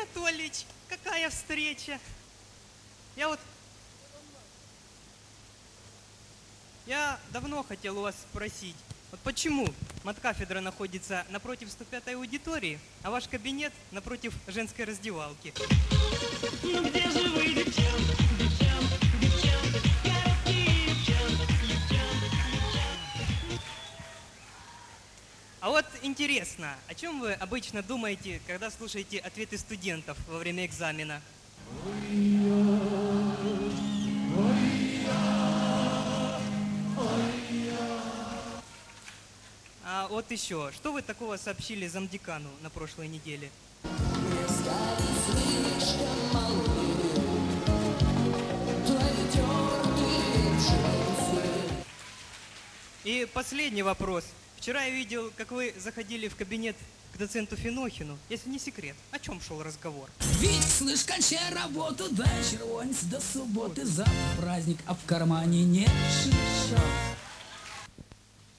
Анатольевич, какая встреча? Я давно хотел у вас спросить, вот почему маткафедра находится напротив 105-й аудитории, а ваш кабинет напротив женской раздевалки? Ну где же вы, девчонки, городские девчонки? А вот интересно, о чем вы обычно думаете, когда слушаете ответы студентов во время экзамена? А вот еще, что вы такого сообщили замдекану на прошлой неделе? И последний вопрос. Вчера я видел, как вы заходили в кабинет к доценту Финохину. Если не секрет, о чем шел разговор? Ведь, слышь, кончай работу, дай червонец до субботы. Завтра праздник, а в кармане нет шиша.